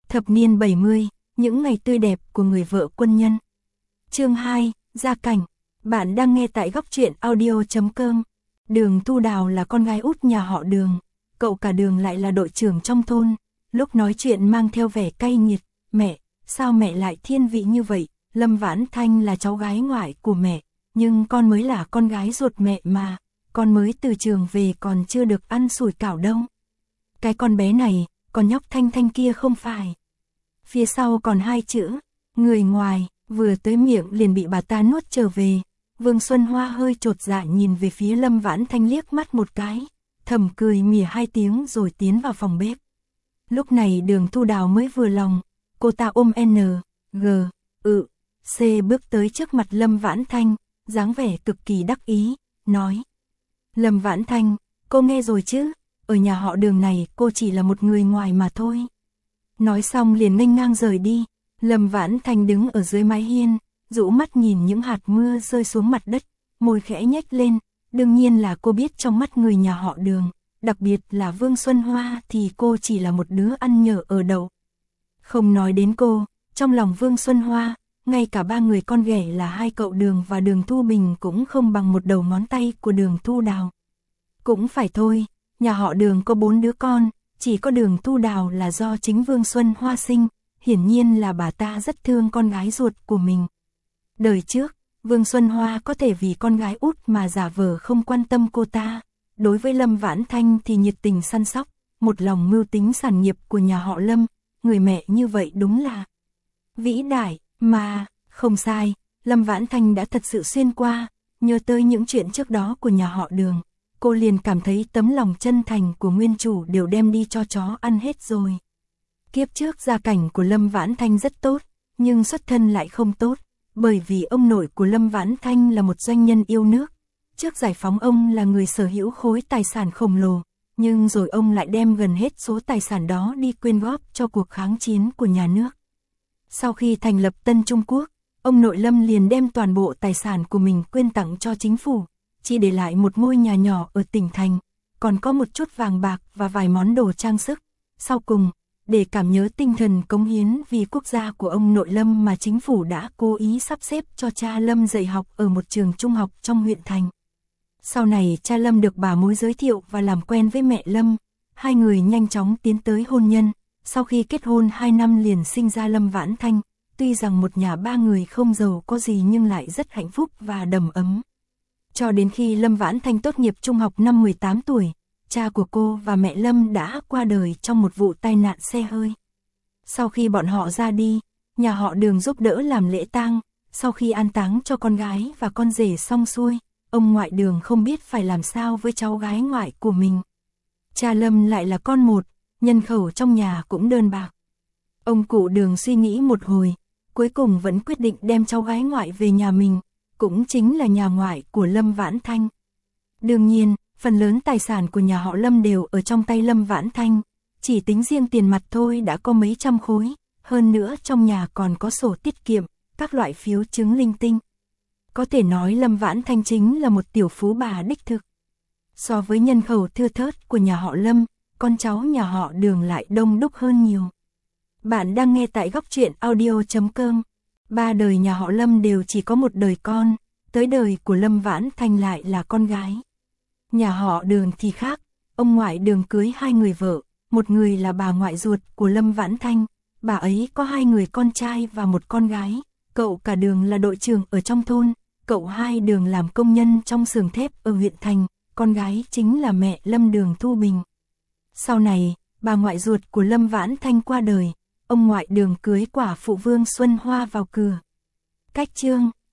Thập niên 70, những ngày tươi đẹp của người vợ quân nhân. Chương 2, gia cảnh. Bạn đang nghe tại góc truyện audio.com. Đường Thu Đào là con gái út nhà họ Đường, cậu cả Đường lại là đội trưởng trong thôn. Lúc nói chuyện mang theo vẻ cay nghiệt, "Mẹ, sao mẹ lại thiên vị như vậy? Lâm Vãn Thanh là cháu gái ngoại của mẹ, nhưng con mới là con gái ruột mẹ mà, con mới từ trường về còn chưa được ăn sủi cảo đâu. Cái con bé này, con nhóc Thanh Thanh kia không phải." Phía sau còn hai chữ, người ngoài, vừa tới miệng liền bị bà ta nuốt trở về. Vương Xuân Hoa hơi chột dạ nhìn về phía Lâm Vãn Thanh liếc mắt một cái, thầm cười mỉa hai tiếng rồi tiến vào phòng bếp. Lúc này Đường Thu Đào mới vừa lòng, cô ta ôm C bước tới trước mặt Lâm Vãn Thanh, dáng vẻ cực kỳ đắc ý, nói: "Lâm Vãn Thanh, cô nghe rồi chứ, ở nhà họ Đường này cô chỉ là một người ngoài mà thôi." Nói xong liền nghênh ngang rời đi. Lâm Vãn Thanh đứng ở dưới mái hiên, rũ mắt nhìn những hạt mưa rơi xuống mặt đất, môi khẽ nhếch lên. Đương nhiên là cô biết trong mắt người nhà họ Đường, đặc biệt là Vương Xuân Hoa thì cô chỉ là một đứa ăn nhờ ở đậu. Không nói đến cô, trong lòng Vương Xuân Hoa, ngay cả ba người con ghẻ là hai cậu Đường và Đường Thu Bình cũng không bằng một đầu ngón tay của Đường Thu Đào. Cũng phải thôi, nhà họ Đường có 4 đứa con, chỉ có Đường Thu Đào là do chính Vương Xuân Hoa sinh, hiển nhiên là bà ta rất thương con gái ruột của mình. Đời trước, Vương Xuân Hoa có thể vì con gái út mà giả vờ không quan tâm cô ta, đối với Lâm Vãn Thanh thì nhiệt tình săn sóc, một lòng mưu tính sản nghiệp của nhà họ Lâm, người mẹ như vậy đúng là vĩ đại, mà, không sai, Lâm Vãn Thanh đã thật sự xuyên qua, nhớ tới những chuyện trước đó của nhà họ Đường. Cô liền cảm thấy tấm lòng chân thành của nguyên chủ đều đem đi cho chó ăn hết rồi. Kiếp trước gia cảnh của Lâm Vãn Thanh rất tốt, nhưng xuất thân lại không tốt, bởi vì ông nội của Lâm Vãn Thanh là một doanh nhân yêu nước. Trước giải phóng ông là người sở hữu khối tài sản khổng lồ, nhưng rồi ông lại đem gần hết số tài sản đó đi quyên góp cho cuộc kháng chiến của nhà nước. Sau khi thành lập Tân Trung Quốc, ông nội Lâm liền đem toàn bộ tài sản của mình quyên tặng cho chính phủ, chỉ để lại một ngôi nhà nhỏ ở tỉnh thành, còn có một chút vàng bạc và vài món đồ trang sức. Sau cùng, để cảm nhớ tinh thần cống hiến vì quốc gia của ông nội Lâm mà chính phủ đã cố ý sắp xếp cho cha Lâm dạy học ở một trường trung học trong huyện thành. Sau này cha Lâm được bà mối giới thiệu và làm quen với mẹ Lâm, hai người nhanh chóng tiến tới hôn nhân. Sau khi kết hôn 2 năm liền sinh ra Lâm Vãn Thanh, tuy rằng một nhà ba người không giàu có gì nhưng lại rất hạnh phúc và đầm ấm. Cho đến khi Lâm Vãn Thanh tốt nghiệp trung học năm 18 tuổi, cha của cô và mẹ Lâm đã qua đời trong một vụ tai nạn xe hơi. Sau khi bọn họ ra đi, nhà họ Đường giúp đỡ làm lễ tang. Sau khi an táng cho con gái và con rể xong xuôi, ông ngoại Đường không biết phải làm sao với cháu gái ngoại của mình. Cha Lâm lại là con một, nhân khẩu trong nhà cũng đơn bạc. Ông cụ Đường suy nghĩ một hồi, cuối cùng vẫn quyết định đem cháu gái ngoại về nhà mình, cũng chính là nhà ngoại của Lâm Vãn Thanh. Đương nhiên, phần lớn tài sản của nhà họ Lâm đều ở trong tay Lâm Vãn Thanh, chỉ tính riêng tiền mặt thôi đã có mấy trăm khối, hơn nữa trong nhà còn có sổ tiết kiệm, các loại phiếu chứng linh tinh. Có thể nói Lâm Vãn Thanh chính là một tiểu phú bà đích thực. So với nhân khẩu thưa thớt của nhà họ Lâm, con cháu nhà họ Đường lại đông đúc hơn nhiều. Bạn đang nghe tại góc truyện audio.com. 3 đời nhà họ Lâm đều chỉ có một đời con, tới đời của Lâm Vãn Thanh lại là con gái. Nhà họ Đường thì khác, ông ngoại Đường cưới 2 người vợ, một người là bà ngoại ruột của Lâm Vãn Thanh, bà ấy có 2 người con trai và một con gái, cậu cả Đường là đội trưởng ở trong thôn, cậu hai Đường làm công nhân trong xưởng thép ở huyện thành, con gái chính là mẹ Lâm Đường Thu Bình. Sau này, bà ngoại ruột của Lâm Vãn Thanh qua đời, ông ngoại Đường cưới quả phụ Vương Xuân Hoa vào cửa. Cách chương